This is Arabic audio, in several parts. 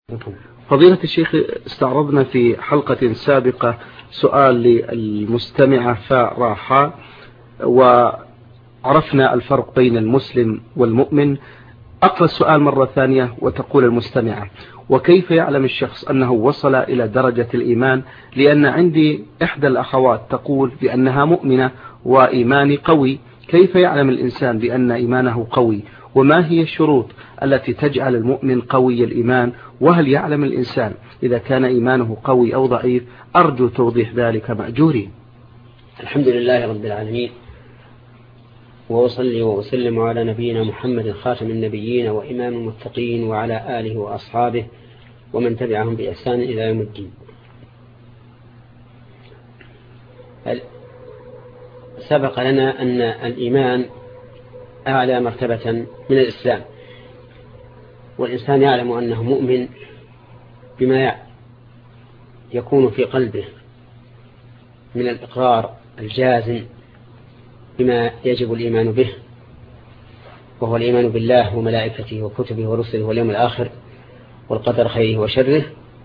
فضيلة الشيخ، استعرضنا في حلقة سابقة سؤال للمستمعة فراحة، وعرفنا الفرق بين المسلم والمؤمن. أقرأ السؤال مرة ثانية، وتقول المستمعة: وكيف يعلم الشخص أنه وصل إلى درجة الإيمان؟ لأن عندي إحدى الأخوات تقول بأنها مؤمنة وإيماني قوي. كيف يعلم الإنسان بأن إيمانه قوي؟ وما هي الشروط التي تجعل المؤمن قوي الإيمان؟ وهل يعلم الإنسان إذا كان إيمانه قوي أو ضعيف؟ أرجو توضيح ذلك مأجورين. الحمد لله رب العالمين، وأصلي وأسلم على نبينا محمد خاتم النبيين وإمام المتقين، وعلى آله وأصحابه ومن تبعهم بإحسان إلى يوم الدين. سبق لنا أن الإيمان أعلى مرتبة من الإسلام، والإنسان يعلم أنه مؤمن بما يكون في قلبه من الإقرار الجازم بما يجب الإيمان به، وهو الإيمان بالله وملائكته وكتبه ورسله واليوم الآخر والقدر خيره وشره،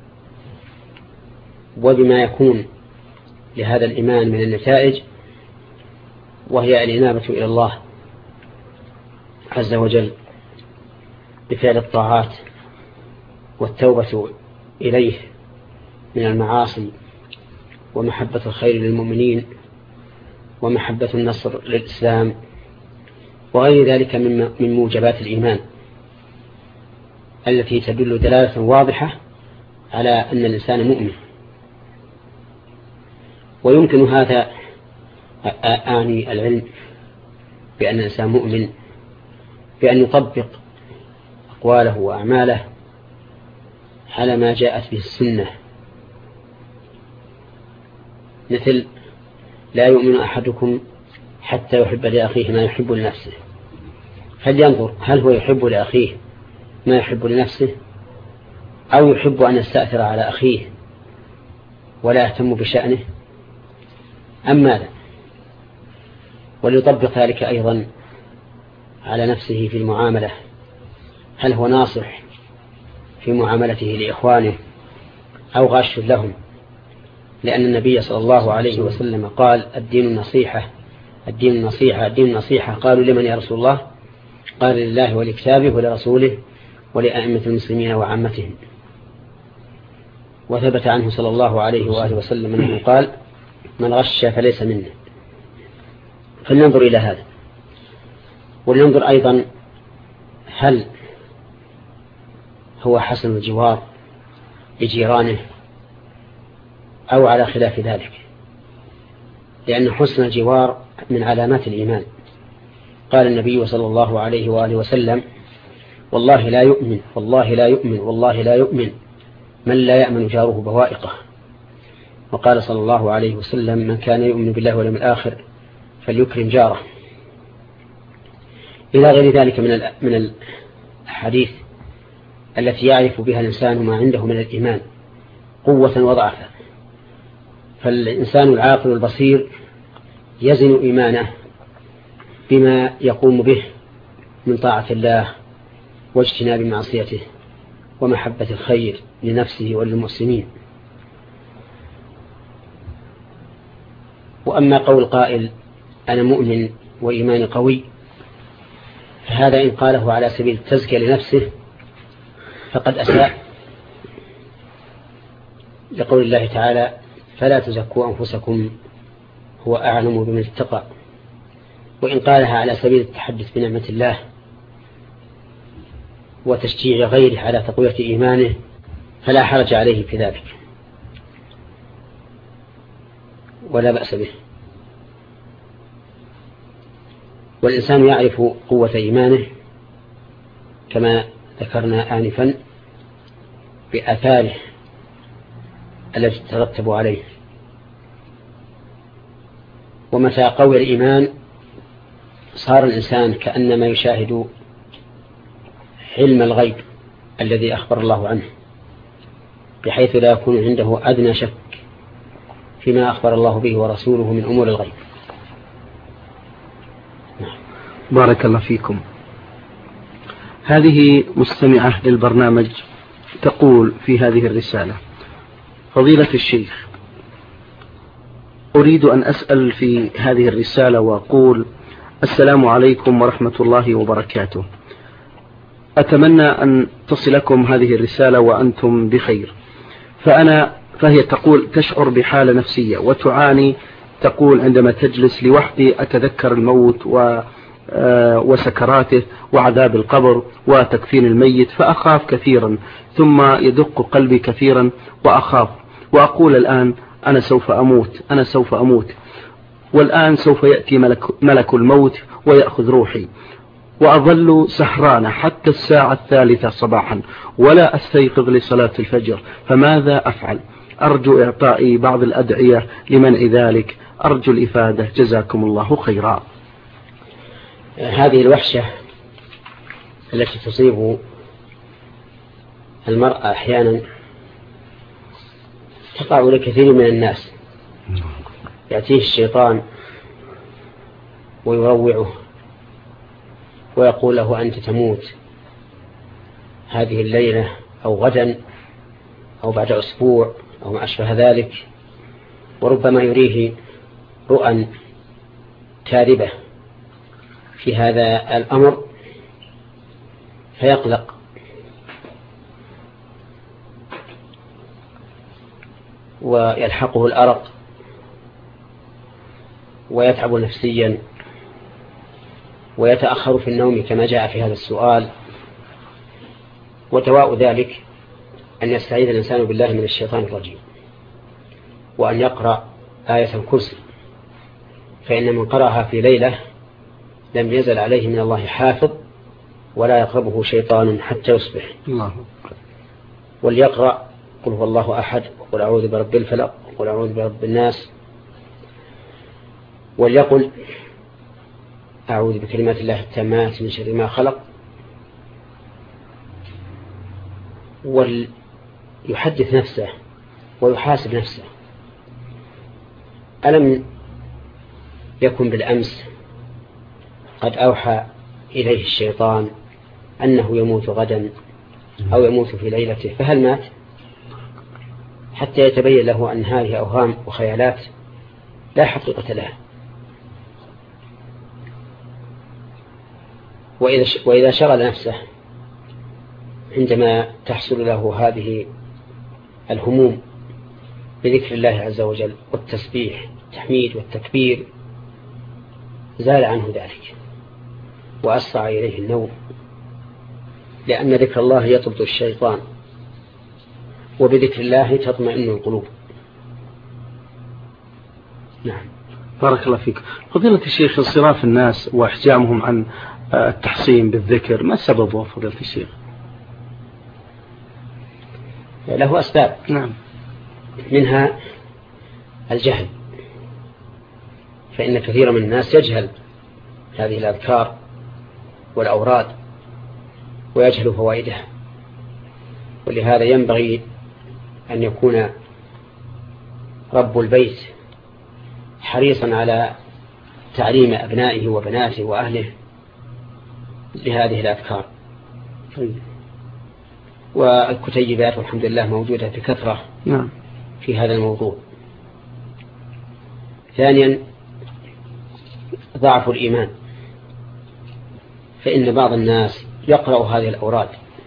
وبما يكون لهذا الإيمان من النتائج، وهي الإنابة إلى الله عز وجل بفعل الطاعات والتوبة إليه من المعاصي، ومحبة الخير للمؤمنين، ومحبة النصر للإسلام، وغير ذلك من موجبات الإيمان التي تدل دلالة واضحة على أن الإنسان مؤمن. ويمكن هذا أعني العلم بأن الإنسان مؤمن بأن يطبق أقواله وأعماله على ما جاءت به السنة، مثل: لا يؤمن أحدكم حتى يحب لأخيه ما يحب لنفسه. فلينظر هل هو يحب لأخيه ما يحب لنفسه، أو يحب أن يستأثر على أخيه ولا يهتم بشأنه، أم ماذا؟ وليطبق ذلك أيضا على نفسه في المعاملة. هل هو ناصح في معاملته لإخوانه أو غاش لهم؟ لأن النبي صلى الله عليه وسلم قال: الدين النصيحة، الدين النصيحة، الدين النصيحة. قالوا: لمن يا رسول الله؟ قال: لله ولكتابه ولرسوله ولأئمة المسلمين وعامتهم. وثبت عنه صلى الله عليه وآله وسلم أنه قال: من غش فليس منه. فلننظر إلى هذا، ولننظر أيضا هل هو حسن الجوار لجيرانه أو على خلاف ذلك، لأن حسن الجوار من علامات الإيمان. قال النبي صلى الله عليه وآله وسلم: والله لا يؤمن، والله لا يؤمن، والله لا يؤمن من لا يأمن جاره بوائقه. وقال صلى الله عليه وسلم: من كان يؤمن بالله واليوم الآخر فليكرم جاره. إلى غير ذلك من الحديث التي يعرف بها الإنسان ما عنده من الإيمان قوة وضعفا. فالإنسان العاقل البصير يزن إيمانه بما يقوم به من طاعة الله واجتناب معصيته ومحبة الخير لنفسه وللمسلمين. وأما قول قائل: أنا مؤمن وإيماني قوي، فهذا إن قاله على سبيل التزكية لنفسه فقد أساء، لقول الله تعالى: فلا تزكوا أنفسكم هو أعلم بمن اتقى. وإن قالها على سبيل التحدث بنعمة الله وتشجيع غيره على تقوية إيمانه فلا حرج عليه في ذلك ولا بأس به. والإنسان يعرف قوة إيمانه كما ذكرنا آنفا بآثاره التي تترتب عليه. ومتى قوي الإيمان صار الإنسان كأنما يشاهد حلم الغيب الذي أخبر الله عنه، بحيث لا يكون عنده أدنى شك فيما أخبر الله به ورسوله من أمور الغيب. بارك الله فيكم. هذه مستمعة للبرنامج تقول في هذه الرسالة: فضيلة الشيخ، أريد أن أسأل في هذه الرسالة وأقول: السلام عليكم ورحمة الله وبركاته. أتمنى أن تصلكم هذه الرسالة وأنتم بخير. فهي تقول تشعر بحالة نفسية وتعاني. تقول: عندما تجلس لوحدي أتذكر الموت وسكراته وعذاب القبر وتكفين الميت فأخاف كثيرا، ثم يدق قلبي كثيرا وأخاف وأقول: الآن أنا سوف أموت، والآن سوف يأتي ملك الموت ويأخذ روحي، وأظل سهرانة حتى الساعة 3 صباحا ولا أستيقظ لصلاة الفجر، فماذا أفعل؟ أرجو إعطائي بعض الأدعية لمنع ذلك، أرجو الإفادة، جزاكم الله خيرا. هذه الوحشة التي تصيب المرأة أحيانا تقع لكثير من الناس. يأتيه الشيطان ويروعه ويقول له: أنت تموت هذه الليلة أو غدا أو بعد أسبوع أو ما أشبه ذلك، وربما يريه رؤى كاذبة في هذا الأمر فيقلق ويلحقه الأرق ويتعب نفسيا ويتأخر في النوم كما جاء في هذا السؤال. ودواء ذلك أن يستعيذ الإنسان بالله من الشيطان الرجيم، وأن يقرأ آية الكرسي، فإن من قرأها في ليلة لم يزل عليه من الله حافظ ولا يقربه شيطان حتى يصبح. وليقرأ: قل هو الله أحد، وقل أعوذ برب الفلق، وقل أعوذ برب الناس، وليقل: أعوذ بكلمات الله التامات من شر ما خلق. وليحدث نفسه ويحاسب نفسه: ألم يكن بالأمس قد أوحى إليه الشيطان أنه يموت غدا أو يموت في ليلته، فهل مات؟ حتى يتبين له أن هذه أوهام وخيالات لا حقيقة لها. وإذا شغل نفسه عندما تحصل له هذه الهموم بذكر الله عز وجل والتسبيح والتحميد والتكبير، زال عنه ذلك وأسرع إليه النوم، لأن ذكر الله يطرد الشيطان، وبذكر الله تطمئن القلوب. نعم. بارك الله فيك. فضيلة الشيخ، انصراف الناس واحجامهم عن التحصين بالذكر، ما سببه فضيلة الشيخ؟ له أسباب. نعم. منها الجهل، فإن كثير من الناس يجهل هذه الأذكار والأوراد ويجهل فوائدها، ولهذا ينبغي أن يكون رب البيت حريصا على تعليم أبنائه وبناته وأهله لهذه الأذكار. والكتيبات والحمد لله موجودة بكثرة في هذا الموضوع. ثانيا ضعف الإيمان، فإن بعض الناس يقرأ هذه الأوراد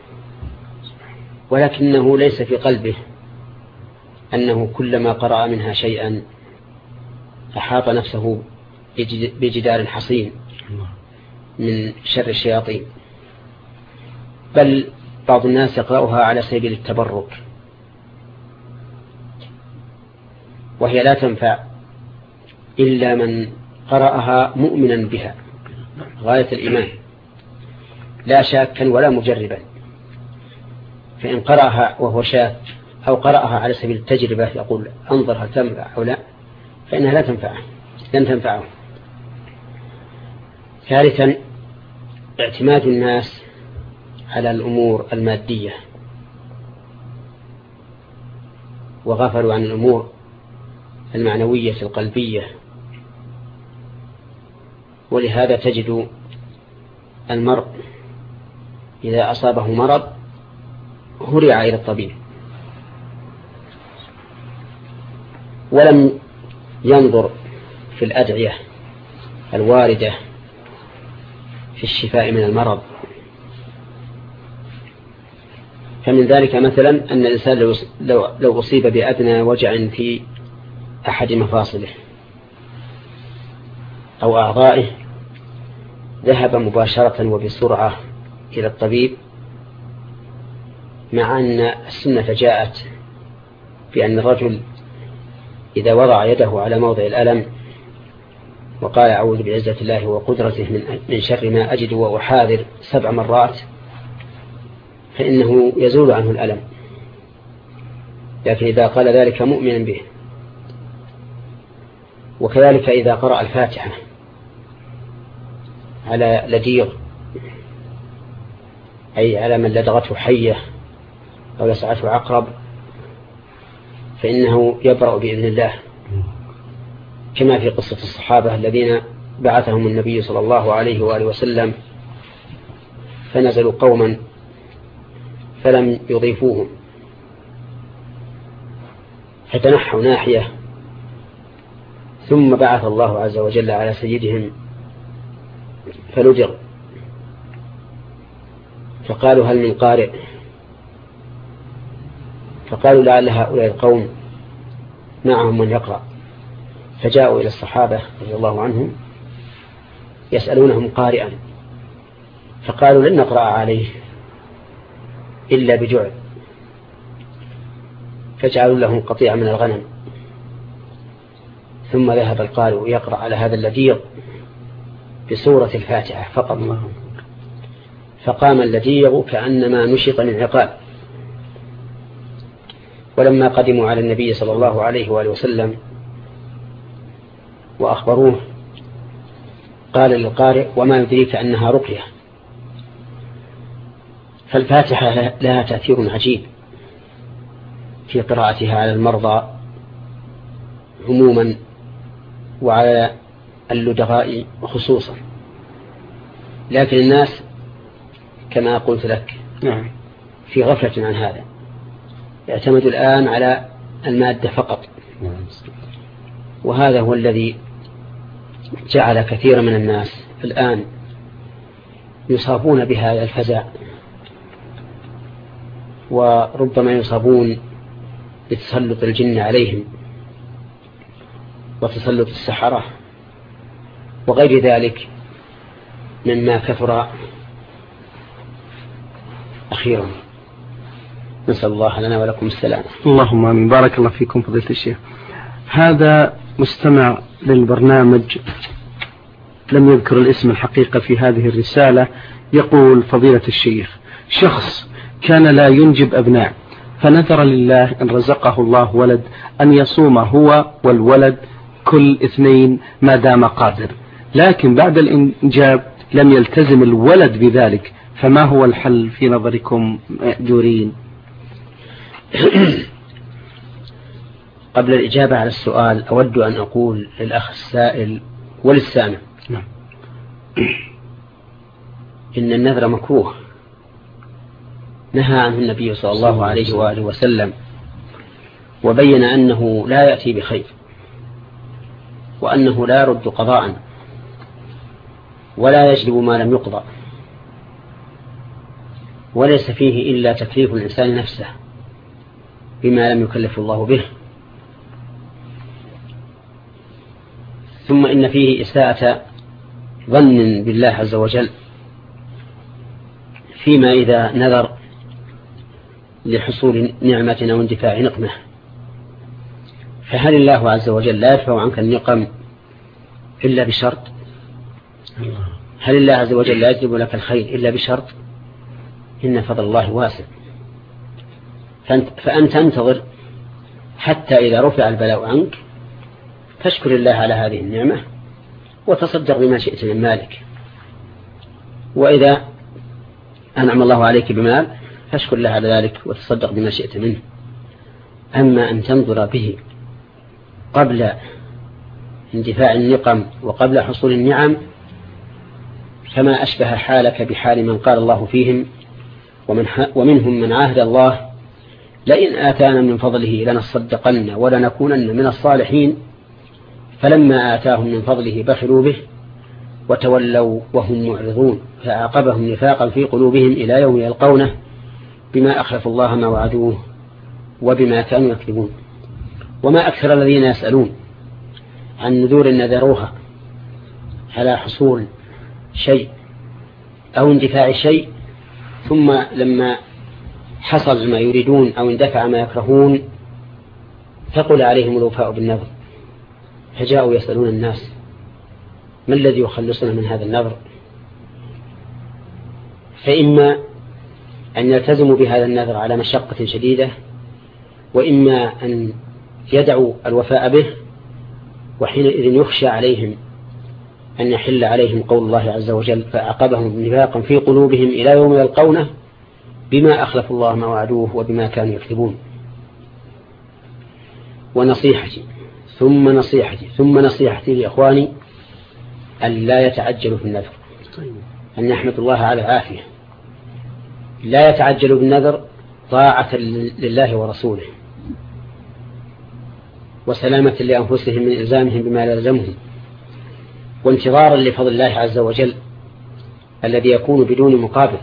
ولكنه ليس في قلبه أنه كلما قرأ منها شيئا أحاط نفسه بجدار حصين من شر الشياطين، بل بعض الناس يقرأها على سبيل التبرك، وهي لا تنفع إلا من قرأها مؤمنا بها غاية الإيمان، لا شاكا ولا مجربا. فإن قرأها وهو شاك أو قرأها على سبيل التجربة يقول أنظر هل تنفع أو لا، فإنها لا تنفعه، لن تنفعه. ثالثا اعتماد الناس على الأمور المادية وغفلوا عن الأمور المعنوية القلبية، ولهذا تجد المرء إذا أصابه مرض هرع إلى الطبيب ولم ينظر في الأدعية الواردة في الشفاء من المرض، فمن ذلك مثلا أن الإنسان لو أصيب بأدنى وجع في أحد مفاصله أو أعضائه ذهب مباشرة وبسرعة إلى الطبيب، مع أن السنة جاءت بأن الرجل إذا وضع يده على موضع الألم وقال أعوذ بعزة الله وقدرته من شر ما أجد وأحاذر 7 مرات فإنه يزول عنه الألم، لكن إذا قال ذلك مؤمنا به. وكذلك إذا قرأ الفاتحة على لديغ أي على من لدغته حية أو لسعته عقرب فإنه يبرأ بإذن الله، كما في قصة الصحابة الذين بعثهم النبي صلى الله عليه وآله وسلم فنزلوا قوما فلم يضيفوهم فتنحوا ناحية، ثم بعث الله عز وجل على سيدهم فلدغ، فقالوا هل من قارئ؟ فقالوا لعل هؤلاء القوم معهم من يقرأ، فجاءوا إلى الصحابة رضي الله عنهم يسألونهم قارئا، فقالوا لن نقرأ عليه إلا بجعل، فجعلوا لهم قطيع من الغنم، ثم ذهب القارئ يقرأ على هذا اللديغ بسورة الفاتحة فقط، فقام اللديغ كأنما نشط من عقال. ولما قدموا على النبي صلى الله عليه وآله وسلم وأخبروه قال للقارئ وما يدريك أنها رقية؟ فالفاتحة لها تأثير عجيب في قراءتها على المرضى عموما وعلى اللدغاء خصوصا، لكن الناس كما قلت لك في غفلة عن هذا، يعتمد الآن على المادة فقط، وهذا هو الذي جعل كثير من الناس الآن يصابون بهذا الفزع، وربما يصابون بتسلط الجن عليهم وتسلط السحرة وغير ذلك مما كثر أخيرا. نسأل الله لنا ولكم السلام. اللهم آمين. بارك الله فيكم فضيلة الشيخ. هذا مستمع للبرنامج لم يذكر الاسم الحقيقة في هذه الرسالة، يقول فضيلة الشيخ شخص كان لا ينجب أبناء فنذر لله إن رزقه الله ولد أن يصوم هو والولد كل 2 ما دام قادر، لكن بعد الإنجاب لم يلتزم الولد بذلك، فما هو الحل في نظركم مأجورين؟ قبل الإجابة على السؤال أود أن أقول للأخ السائل وللسامع إن النذر مكروه نهى عنه النبي صلى الله عليه وآله وسلم، وبين أنه لا يأتي بخير، وأنه لا يرد قضاء ولا يجلب ما لم يقضى، وليس فيه إلا تكليف الإنسان نفسه بما لم يكلف الله به. ثم إن فيه إساءة ظن بالله عز وجل فيما إذا نذر لحصول نعمة أو اندفاع نقمة، فهل الله عز وجل لا يدفع عنك النقم إلا بشرط؟ هل الله عز وجل لا يجلب لك الخير إلا بشرط؟ إن فضل الله واسع، فأنت تنتظر حتى إذا رفع البلاء عنك فاشكر الله على هذه النعمة وتصدق بما شئت من مالك، وإذا أنعم الله عليك بمال فاشكر الله على ذلك وتصدق بما شئت منه. أما أن تنظر به قبل اندفاع النقم وقبل حصول النعم فما أشبه حالك بحال من قال الله فيهم ومنهم من عاهد الله لئن آتانا من فضله لنصدقن ولنكونن من الصالحين فلما آتاهم من فضله بخلوا به وتولوا وهم معرضون فأعقبهم نفاقا في قلوبهم إلى يوم يلقونه بما أخلفوا الله ما وعدوه وبما كانوا يكذبون. وما أكثر الذين يسألون عن نذور نذروها على حصول شيء أو اندفاع شيء ثم لما حصل ما يريدون أو اندفع ما يكرهون ثقل عليهم الوفاء بالنذر فجاءوا يسألون الناس ما الذي يخلصنا من هذا النذر؟ فإما أن يلتزموا بهذا النذر على مشقة شديدة وإما أن يدعوا الوفاء به وحينئذ يخشى عليهم أن يحل عليهم قول الله عز وجل فأعقبهم نفاقا في قلوبهم إلى يوم يلقونه بما أخلفوا الله ما وعدوه وبما كانوا يكذبون. ونصيحتي ثم نصيحتي ثم نصيحتي لإخواني أن لا يتعجلوا في النذر، أن يحمد الله على العافية، لا يتعجلوا بالنذر طاعة لله ورسوله وسلامة لأنفسهم من إلزامهم بما لا يلزمهم وانتظارا لفضل الله عز وجل الذي يكون بدون مقابل.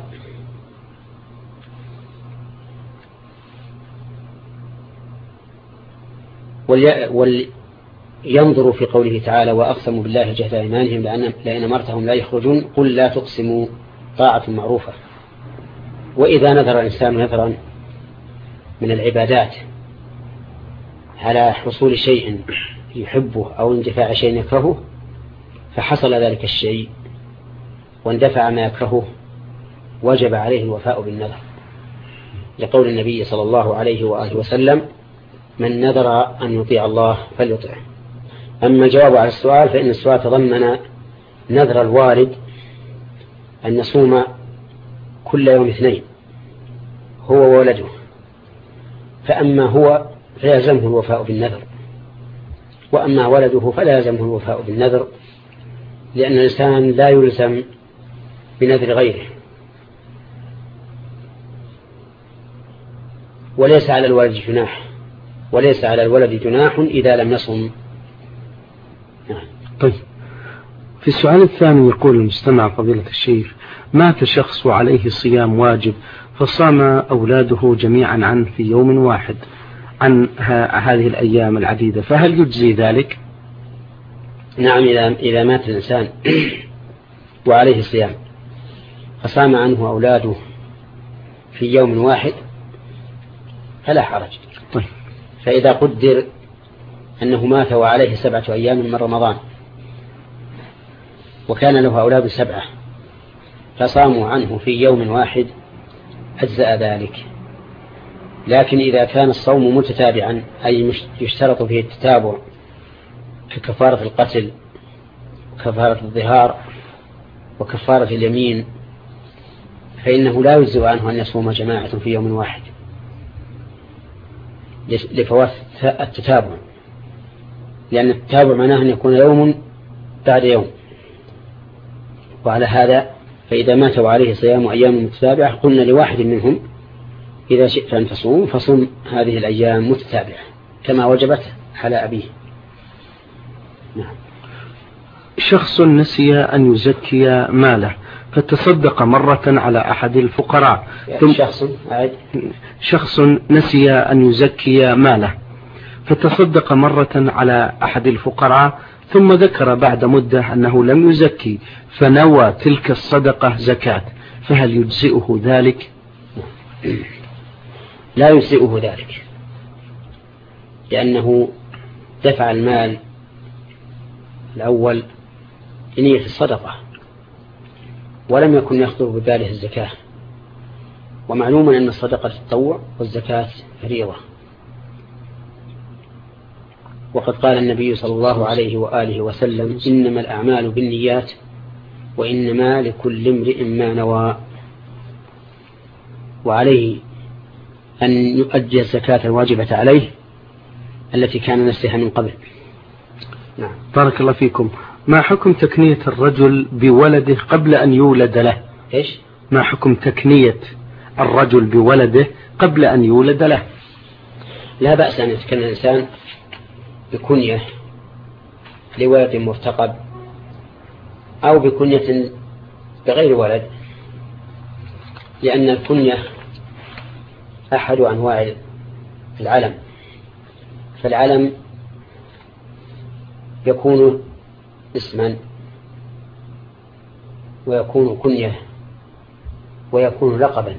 ولينظروا في قوله تعالى وأقسموا بالله جهد أيمانهم لأن أمرتهم لا يخرجون قل لا تقسموا طاعة معروفة. وإذا نذر الإنسان نذرا من العبادات على حصول شيء يحبه أو اندفاع شيء يكرهه فحصل ذلك الشيء واندفع ما يكرهه وجب عليه الوفاء بالنذر لقول النبي صلى الله عليه وآله وسلم من نذر أن يطيع الله فليطعه. أما الجواب على السؤال فإن السؤال تضمن نذر الوالد أن يصوم كل يوم اثنين هو وولده، فأما هو فيلزمه الوفاء بالنذر وأما ولده فلا يلزمه الوفاء بالنذر لأن الإنسان لا يلزم بنذر غيره وليس على الوالد جناح وليس على الولد جناح إذا لم يصم. طيب في السؤال الثاني يقول المستمع فضيلة الشيخ مات شخص وعليه صيام واجب فصام أولاده جميعا عنه في يوم واحد عن هذه الأيام العديدة فهل يجزي ذلك؟ نعم إذا مات الإنسان وعليه صيام فصام عنه أولاده في يوم واحد فلا حرج. طيب. فإذا قدر أنه مات وعليه 7 أيام من رمضان وكان له أولاد 7 فصاموا عنه في يوم واحد أجزأ ذلك. لكن إذا كان الصوم متتابعا أي يشترط فيه التتابع ككفارة القتل وكفارة الظهار وكفارة اليمين فإنه لا يجزئ عنه أن يصوم جماعة في يوم واحد لفوات التتابع، لأن التتابع معناه أن يكون يوم بعد يوم. وعلى هذا فإذا مات وعليه صيام أيام متتابعة قلنا لواحد منهم إذا شئت أن تصوم فصم هذه الأيام متتابعة كما وجبت على أبيه. نعم. شخص نسي أن يزكي ماله فتصدق مرة على أحد الفقراء شخص نسي أن يزكي ماله فتصدق مرة على أحد الفقراء ثم ذكر بعد مدة أنه لم يزكي فنوى تلك الصدقة زكاة فهل يجزئه ذلك؟ لا يجزئه ذلك لأنه دفع المال الأول بنية الصدقة ولم يكن يخطر بباله الزكاة، ومعلوم أن الصدقة تطوع والزكاة فريضة. وقد قال النبي صلى الله عليه وآله وسلم إنما الأعمال بالنيات وإنما لكل امرئ ما نوى، وعليه أن يؤدي الزكاة الواجبة عليه التي كان نسيها من قبل. نعم. بارك الله فيكم. ما حكم تكنية الرجل بولده قبل أن يولد له؟ إيش؟ ما حكم تكنية الرجل بولده قبل أن يولد له؟ لا بأس أن يتكلم الإنسان بكنية لولد مرتقب أو بكنية بغير ولد، لأن الكنية أحد أنواع العلم، فالعلم يكون اسما ويكون كنية ويكون لقبا،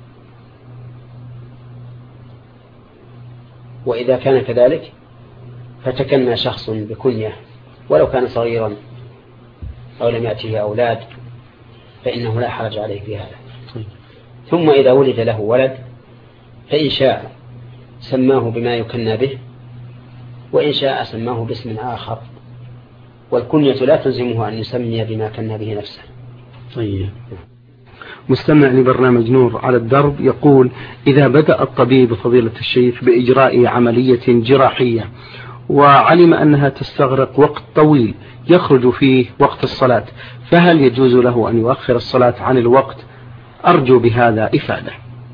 وإذا كان كذلك فتكنى شخص بكنية ولو كان صغيرا أو لم يأته أولاد فإنه لا حرج عليه في هذا. ثم إذا ولد له ولد فإن شاء سماه بما يكنى به، وإن شاء سماه باسم آخر، والكنية لا تلزمه أن يسمي بما كنى به نفسه. طيب. مستمع لبرنامج نور على الدرب يقول: إذا بدأ الطبيب فضيلة الشيخ بإجراء عملية جراحية وعلم أنها تستغرق وقت طويل يخرج فيه وقت الصلاة، فهل يجوز له أن يؤخر الصلاة عن الوقت؟ أرجو بهذا إفادة.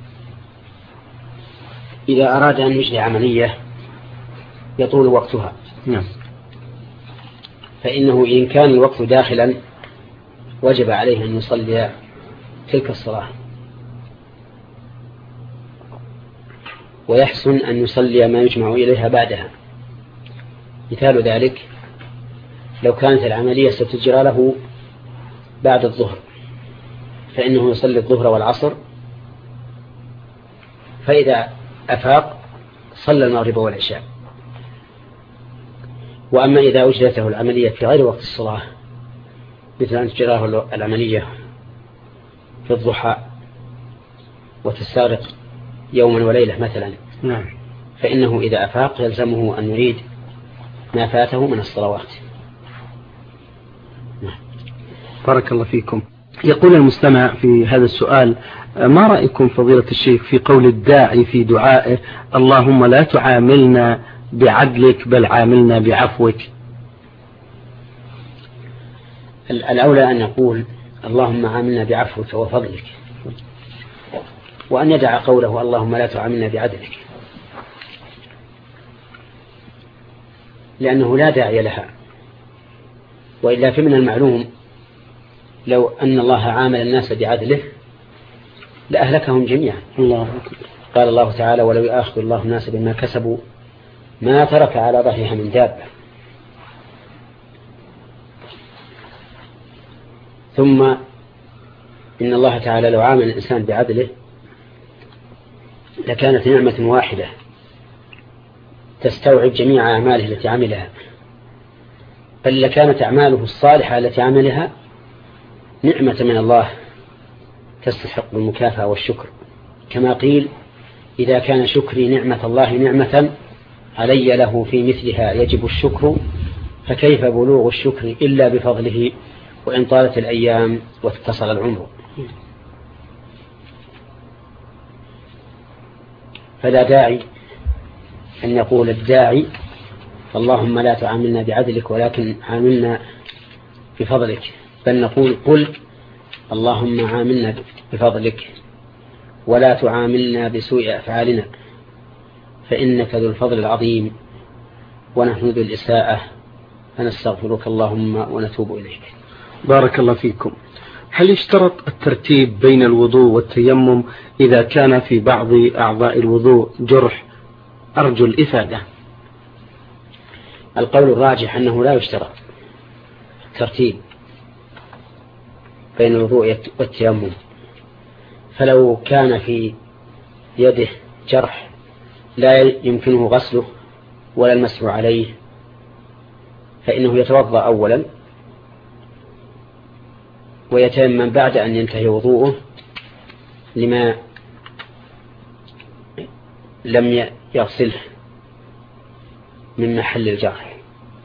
إذا أراد أن يجري عملية يطول وقتها فإنه إن كان الوقت داخلا وجب عليه أن يصلي تلك الصلاة، ويحسن أن يصلي ما يجمع إليها بعدها. مثال ذلك لو كانت العملية ستجرى له بعد الظهر فإنه يصلي الظهر والعصر، فإذا أفاق صلى المغرب والعشاء. وأما إذا أجرت له العملية في غير وقت الصلاة، مثل أن تجرى له العملية في الضحى وتستغرق يوما وليلة مثلا، فإنه إذا أفاق يلزمه أن يريد ما فاته من الصلوات. بارك الله فيكم. يقول المستمع في هذا السؤال: ما رأيكم فضيلة الشيخ في قول الداعي في دعائه: اللهم لا تعاملنا بعدلك بل عاملنا بعفوك؟ الأولى أن يقول اللهم عاملنا بعفوك وفضلك، وأن يدع قوله اللهم لا تعاملنا بعدلك، لأنه لا داعي لها. وإلا فمن المعلوم لو أن الله عامل الناس بعدله لأهلكهم جميعا. قال الله تعالى: ولو يؤاخذ الله الناس بما كسبوا ما ترك على ظهرها من دابة. ثم إن الله تعالى لو عامل الإنسان بعدله لكانت نعمة واحدة تستوعب جميع أعماله التي عملها، بل لكانت أعماله الصالحة التي عملها نعمة من الله تستحق المكافأة والشكر، كما قيل: إذا كان شكري نعمة الله نعمة علي له في مثلها يجب الشكر، فكيف بلوغ الشكر إلا بفضله وإن طالت الأيام واتصل العمر. فلا داعي أن يقول الداعي اللهم لا تعاملنا بعدلك ولكن عاملنا بفضلك، بل نقول: قل اللهم عاملنا بفضلك ولا تعاملنا بسوء أفعالنا فإنك ذو الفضل العظيم ونحن ذو الإساءة فنستغفرك اللهم ونتوب إليك. بارك الله فيكم. هل يشترط الترتيب بين الوضوء والتيمم إذا كان في بعض أعضاء الوضوء جرح؟ أرجو الإفادة. القول الراجح أنه لا يشترط الترتيب بين الوضوء والتيمم، فلو كان في يده جرح لا يمكنه غسله ولا المسح عليه فإنه يتوضأ أولا ويتيمم بعد أن ينتهي وضوءه لما لم يغسله من محل الجرح.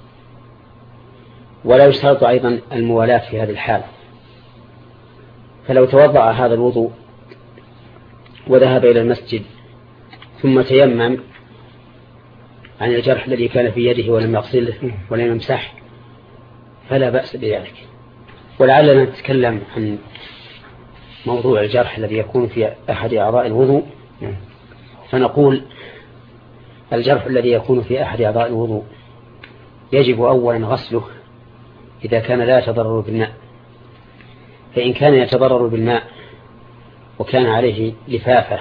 ولا يشترط أيضا الموالاة في هذه الحال، فلو توضأ هذا الوضوء وذهب إلى المسجد ثم تيمم عن الجرح الذي كان في يده ولم يغسله ولم يمسح فلا بأس بذلك. ولعلنا نتكلم عن موضوع الجرح الذي يكون في أحد أعضاء الوضوء، فنقول الجرح الذي يكون في أحد أعضاء الوضوء يجب أولا غسله إذا كان لا يتضرر بالماء. فإن كان يتضرر بالماء وكان عليه لفافة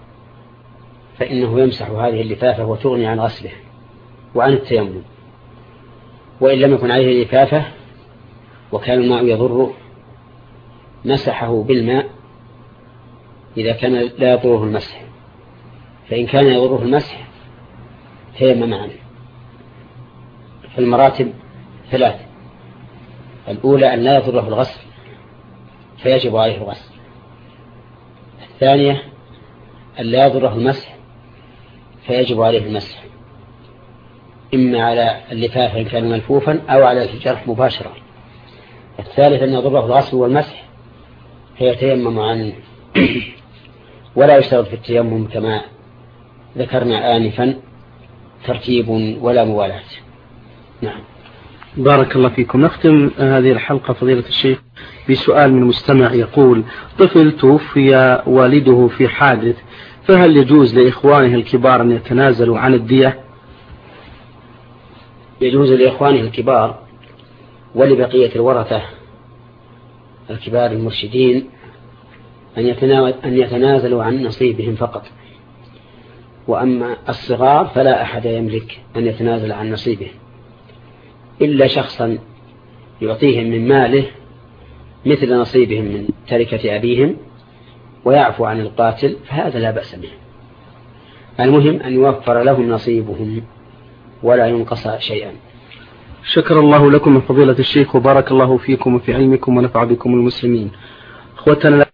فإنه يمسح هذه اللفافة وتغني عن غسله وعن التيمم. وإن لم يكن عليه لفافة وكان الماء يضره مسحه بالماء إذا كان لا يضره المسح. فإن كان يضره المسح تيمم عنه. فالمراتب ثلاث: الأولى أن لا يضره الغسل فيجب عليه الغسل. الثانية أن لا يضره المسح فيجب عليه المسح، إما على اللفافة إن كان ملفوفا أو على الجرح مباشرة. الثالث أن يضره الغسل والمسح فيتيمم عنه. ولا يشترط في التيمم كما ذكرنا آنفا ترتيب ولا موالاة. نعم. بارك الله فيكم. نختم هذه الحلقة فضيلة الشيخ بسؤال من مستمع يقول: طفل توفي والده في حادث، فهل يجوز لإخوانه الكبار أن يتنازلوا عن الدية؟ يجوز لإخوانه الكبار ولبقية الورثة الكبار المرشدين أن يتنازلوا عن نصيبهم فقط. وأما الصغار فلا أحد يملك أن يتنازل عن نصيبه إلا شخصا يعطيهم من ماله مثل نصيبهم من تركة أبيهم ويعفو عن القاتل، فهذا لا بأس به. المهم أن يوفر لهم نصيبهم ولا ينقص شيئا. شكر الله لكم من فضيلة الشيخ وبارك الله فيكم وفي علمكم ونفع بكم المسلمين. أخوتنا